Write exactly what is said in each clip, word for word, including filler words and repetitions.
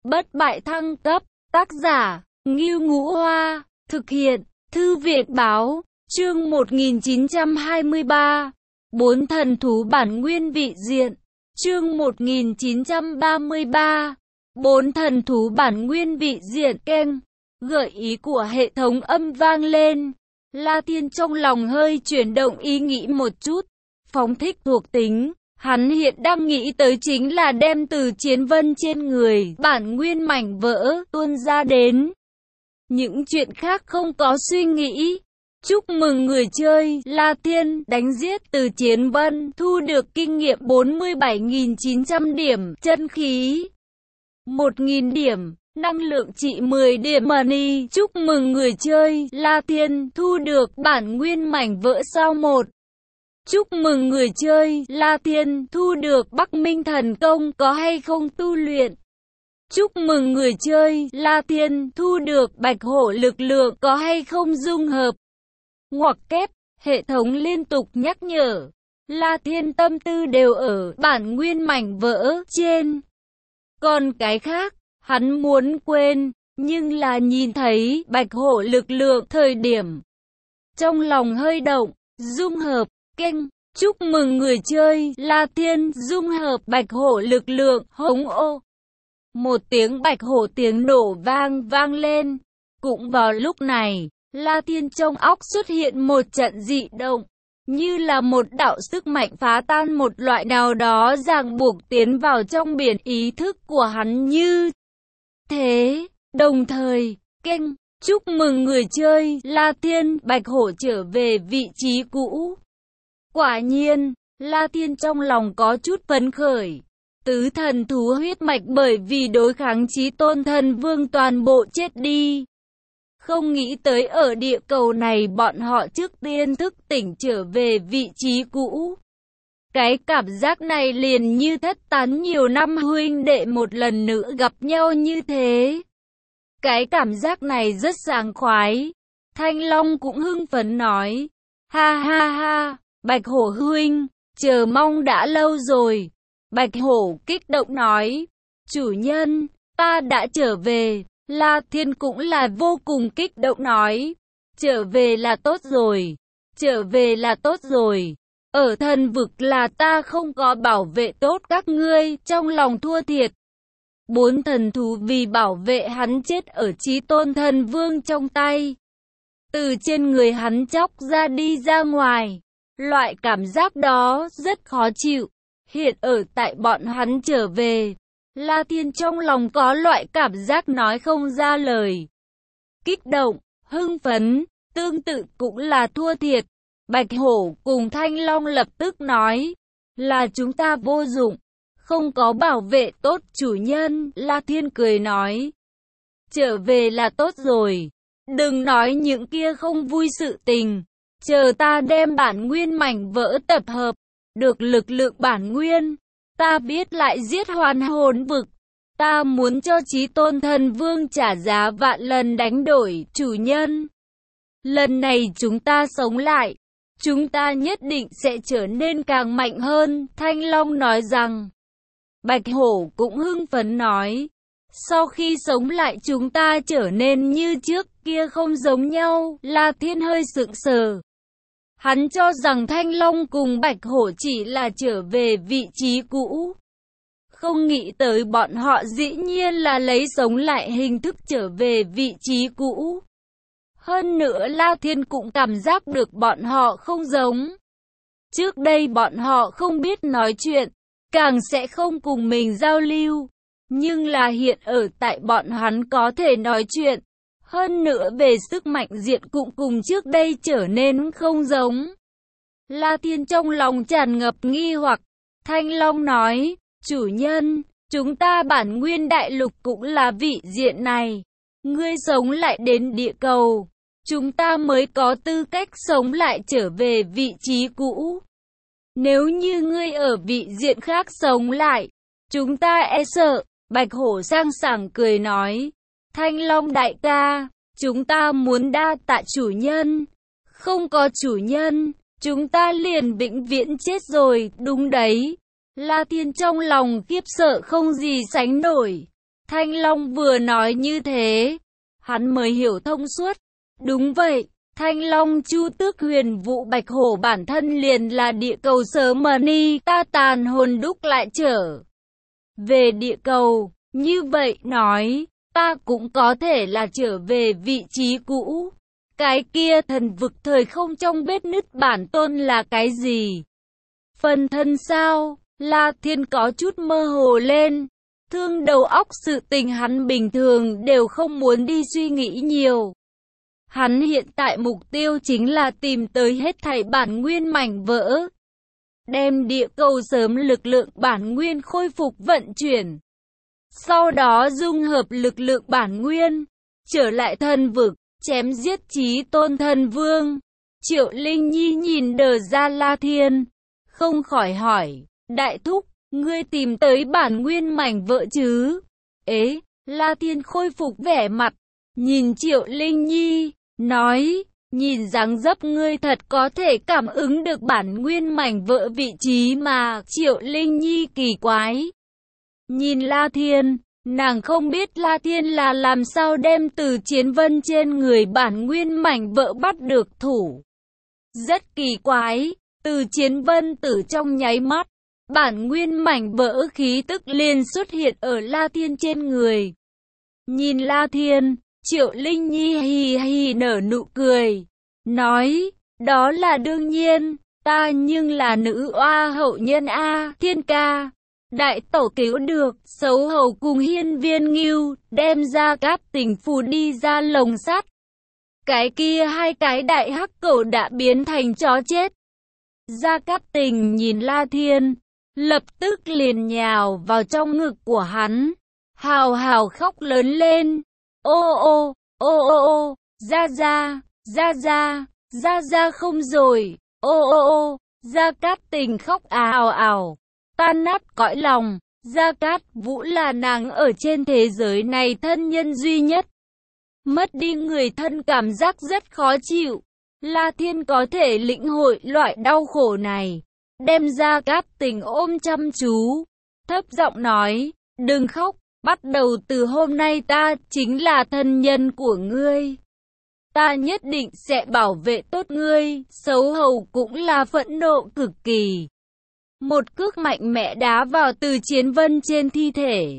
Bất bại thăng cấp, tác giả, Ngưu Ngũ Hoa, thực hiện, Thư viện Báo, chương một nghìn chín trăm hai mươi ba, Bốn thần thú bản nguyên vị diện, chương một nghìn chín trăm ba mươi ba, Bốn thần thú bản nguyên vị diện kênh, gợi ý của hệ thống âm vang lên. La Thiên trong lòng hơi chuyển động ý nghĩ một chút, phóng thích thuộc tính. Hắn hiện đang nghĩ tới chính là đem từ chiến vân trên người, bản nguyên mảnh vỡ, tuôn ra đến. Những chuyện khác không có suy nghĩ. Chúc mừng người chơi, La Thiên, đánh giết từ chiến vân, thu được kinh nghiệm bốn mươi bảy nghìn chín trăm điểm, chân khí một nghìn điểm, năng lượng trị mười điểm money. Chúc mừng người chơi, La Thiên, thu được bản nguyên mảnh vỡ sao một. Chúc mừng người chơi, La Thiên, thu được Bắc Minh thần công, có hay không tu luyện. Chúc mừng người chơi, La Thiên, thu được Bạch Hổ lực lượng, có hay không dung hợp. Ngoặc kép, hệ thống liên tục nhắc nhở. La Thiên tâm tư đều ở bản nguyên mảnh vỡ trên. Còn cái khác, hắn muốn quên, nhưng là nhìn thấy Bạch Hổ lực lượng thời điểm. Trong lòng hơi động, dung hợp. Kênh, chúc mừng người chơi, La Thiên, dung hợp Bạch Hổ lực lượng, hống ô. Một tiếng Bạch Hổ tiếng nổ vang vang lên. Cũng vào lúc này, La Thiên trong óc xuất hiện một trận dị động, như là một đạo sức mạnh phá tan một loại nào đó ràng buộc tiến vào trong biển ý thức của hắn như thế. Đồng thời, kênh, chúc mừng người chơi, La Thiên, Bạch Hổ trở về vị trí cũ. Quả nhiên, La Thiên trong lòng có chút phấn khởi. Tứ thần thú huyết mạch bởi vì đối kháng Chí Tôn Thần Vương toàn bộ chết đi. Không nghĩ tới ở địa cầu này bọn họ trước tiên thức tỉnh trở về vị trí cũ. Cái cảm giác này liền như thất tán nhiều năm huynh đệ một lần nữa gặp nhau như thế. Cái cảm giác này rất sảng khoái. Thanh Long cũng hưng phấn nói. Ha ha ha. Bạch Hổ huynh, chờ mong đã lâu rồi. Bạch Hổ kích động nói, chủ nhân, ta đã trở về. La Thiên cũng là vô cùng kích động nói, trở về là tốt rồi, trở về là tốt rồi. Ở thần vực là ta không có bảo vệ tốt các ngươi, trong lòng thua thiệt. Bốn thần thú vì bảo vệ hắn chết ở Chí Tôn Thần Vương trong tay. Từ trên người hắn chóc ra đi ra ngoài. Loại cảm giác đó rất khó chịu. Hiện ở tại bọn hắn trở về, La Thiên trong lòng có loại cảm giác nói không ra lời. Kích động, hưng phấn, tương tự cũng là thua thiệt. Bạch Hổ cùng Thanh Long lập tức nói, là chúng ta vô dụng, không có bảo vệ tốt chủ nhân. La Thiên cười nói, trở về là tốt rồi, đừng nói những kia không vui sự tình. Chờ ta đem bản nguyên mảnh vỡ tập hợp, được lực lượng bản nguyên, ta biết lại giết hoàn hồn vực. Ta muốn cho Chí Tôn Thần Vương trả giá vạn lần đánh đổi, chủ nhân. Lần này chúng ta sống lại, chúng ta nhất định sẽ trở nên càng mạnh hơn, Thanh Long nói rằng. Bạch Hổ cũng hưng phấn nói, sau khi sống lại chúng ta trở nên như trước kia không giống nhau. La Thiên hơi sững sờ. Hắn cho rằng Thanh Long cùng Bạch Hổ chỉ là trở về vị trí cũ. Không nghĩ tới bọn họ dĩ nhiên là lấy sống lại hình thức trở về vị trí cũ. Hơn nữa La Thiên cũng cảm giác được bọn họ không giống. Trước đây bọn họ không biết nói chuyện, càng sẽ không cùng mình giao lưu. Nhưng là hiện ở tại bọn hắn có thể nói chuyện. Hơn nữa về sức mạnh diện cũng cùng trước đây trở nên không giống. La Thiên trong lòng tràn ngập nghi hoặc. Thanh Long nói, chủ nhân, chúng ta bản nguyên đại lục cũng là vị diện này. Ngươi sống lại đến địa cầu, chúng ta mới có tư cách sống lại trở về vị trí cũ. Nếu như ngươi ở vị diện khác sống lại, chúng ta e sợ. Bạch Hổ sang sảng cười nói, Thanh Long đại ca, chúng ta muốn đa tạ chủ nhân. Không có chủ nhân, chúng ta liền vĩnh viễn chết rồi, đúng đấy. La Thiên trong lòng khiếp sợ không gì sánh nổi. Thanh Long vừa nói như thế, hắn mới hiểu thông suốt. Đúng vậy, Thanh Long Chu Tước Huyền Vũ Bạch Hổ bản thân liền là địa cầu sớ mờ ni, ta tàn hồn đúc lại trở về địa cầu. Như vậy nói, ta cũng có thể là trở về vị trí cũ. Cái kia thần vực thời không trong vết nứt bản tôn là cái gì? Phân thân sao? La Thiên có chút mơ hồ lên. Thương đầu óc sự tình hắn bình thường đều không muốn đi suy nghĩ nhiều. Hắn hiện tại mục tiêu chính là tìm tới hết thảy bản nguyên mảnh vỡ. Đem địa cầu sớm lực lượng bản nguyên khôi phục vận chuyển. Sau đó dung hợp lực lượng bản nguyên, trở lại thần vực, chém giết Chí Tôn Thần Vương. Triệu Linh Nhi nhìn đờ ra La Thiên, không khỏi hỏi, đại thúc, ngươi tìm tới bản nguyên mảnh vỡ chứ? Ế, La Thiên khôi phục vẻ mặt, nhìn Triệu Linh Nhi, nói, nhìn dáng dấp ngươi thật có thể cảm ứng được bản nguyên mảnh vỡ vị trí mà. Triệu Linh Nhi kỳ quái, nhìn La Thiên, nàng không biết La Thiên là làm sao đem từ chiến vân trên người bản nguyên mảnh vỡ bắt được thủ. Rất kỳ quái, từ chiến vân tử trong nháy mắt, bản nguyên mảnh vỡ khí tức liền xuất hiện ở La Thiên trên người. Nhìn La Thiên, Triệu Linh Nhi hì hì nở nụ cười, nói, đó là đương nhiên, ta nhưng là nữ oa hậu nhân A, Thiên ca. Đại tổ cứu được, xấu hầu cùng hiên viên ngưu, đem ra Cáp Tình phù đi ra lồng sắt. Cái kia hai cái đại hắc cẩu đã biến thành chó chết. Gia Cáp Tình nhìn La Thiên, lập tức liền nhào vào trong ngực của hắn, hào hào khóc lớn lên. Ô ô, ô ô ô, Gia Gia, Gia Gia, Gia Gia không rồi, ô ô ô, Gia Cát Tình khóc ào ào, tan nát cõi lòng. Gia Cát Vũ là nàng ở trên thế giới này thân nhân duy nhất. Mất đi người thân cảm giác rất khó chịu. La Thiên có thể lĩnh hội loại đau khổ này, đem Gia Cát Tình ôm chăm chú, thấp giọng nói, đừng khóc, bắt đầu từ hôm nay ta chính là thân nhân của ngươi. Ta nhất định sẽ bảo vệ tốt ngươi. Xấu hầu cũng là phẫn nộ cực kỳ. Một cước mạnh mẽ đá vào từ chiến vân trên thi thể.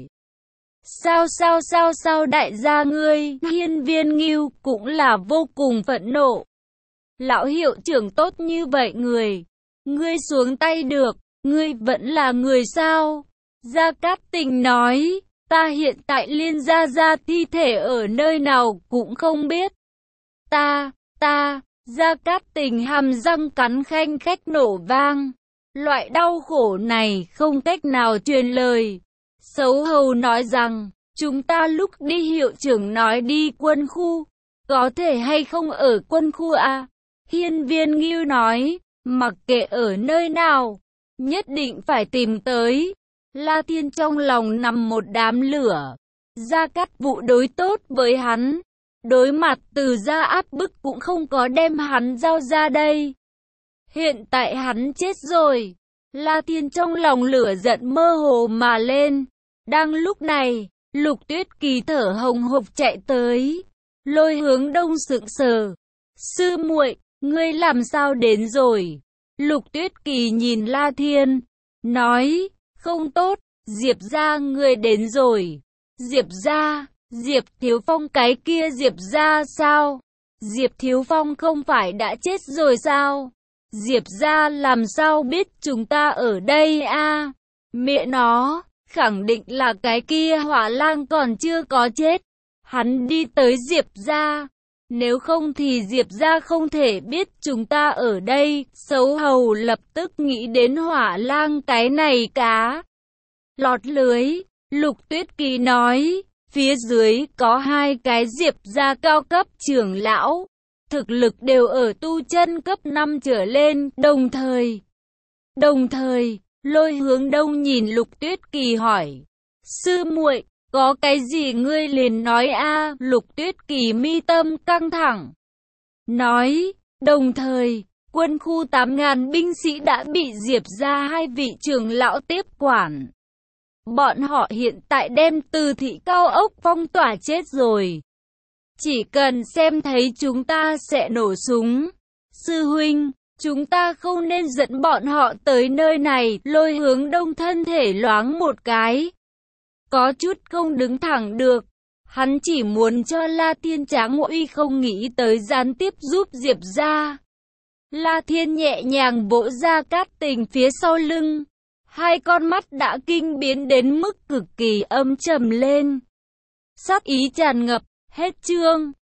Sao sao sao sao đại gia ngươi, hiên viên ngưu cũng là vô cùng phẫn nộ. Lão hiệu trưởng tốt như vậy người, ngươi xuống tay được, ngươi vẫn là người sao? Gia Cát Tình nói, ta hiện tại liên gia gia thi thể ở nơi nào cũng không biết. Ta, ta, Gia Cát Tình hàm răng cắn khanh khách nổ vang. Loại đau khổ này không cách nào truyền lời. Xấu hầu nói rằng, chúng ta lúc đi hiệu trưởng nói đi quân khu, có thể hay không ở quân khu à? Hiên viên ngưu nói, mặc kệ ở nơi nào, nhất định phải tìm tới. La Thiên trong lòng nằm một đám lửa. Gia Cát Vũ đối tốt với hắn, đối mặt từ gia áp bức cũng không có đem hắn giao ra đây. Hiện tại hắn chết rồi. La Thiên trong lòng lửa giận mơ hồ mà lên. Đang lúc này, Lục Tuyết Kỳ thở hồng hộc chạy tới, lôi hướng đông sững sờ. Sư muội, ngươi làm sao đến rồi? Lục Tuyết Kỳ nhìn La Thiên, nói, không tốt, Diệp gia ngươi đến rồi. Diệp gia, Diệp Thiếu Phong cái kia Diệp gia sao? Diệp Thiếu Phong không phải đã chết rồi sao? Diệp gia làm sao biết chúng ta ở đây a? À? Mẹ nó, khẳng định là cái kia Hỏa Lang còn chưa có chết. Hắn đi tới Diệp gia. Nếu không thì Diệp gia không thể biết chúng ta ở đây. Xấu hầu lập tức nghĩ đến Hỏa Lang cái này cá lọt lưới. Lục Tuyết Kỳ nói, phía dưới có hai cái Diệp gia cao cấp trưởng lão, thực lực đều ở tu chân cấp năm trở lên. Đồng thời, đồng thời, lôi hướng đông nhìn Lục Tuyết Kỳ hỏi, sư muội, có cái gì ngươi liền nói a? Lục Tuyết Kỳ mi tâm căng thẳng, nói, đồng thời, quân khu tám ngàn binh sĩ đã bị Diệp gia hai vị trưởng lão tiếp quản. bọn họ hiện tại đem Từ thị cao ốc phong tỏa chết rồi. Chỉ cần xem thấy chúng ta sẽ nổ súng. Sư huynh, chúng ta không nên dẫn bọn họ tới nơi này. Lôi Hướng Đông thân thể loáng một cái, có chút không đứng thẳng được. Hắn chỉ muốn cho La Thiên tráng uy, không nghĩ tới gián tiếp giúp Diệp ra. La Thiên nhẹ nhàng vỗ ra Cát Tình phía sau lưng. Hai con mắt đã kinh biến đến mức cực kỳ âm trầm lên. Sắc ý tràn ngập. Hết chương.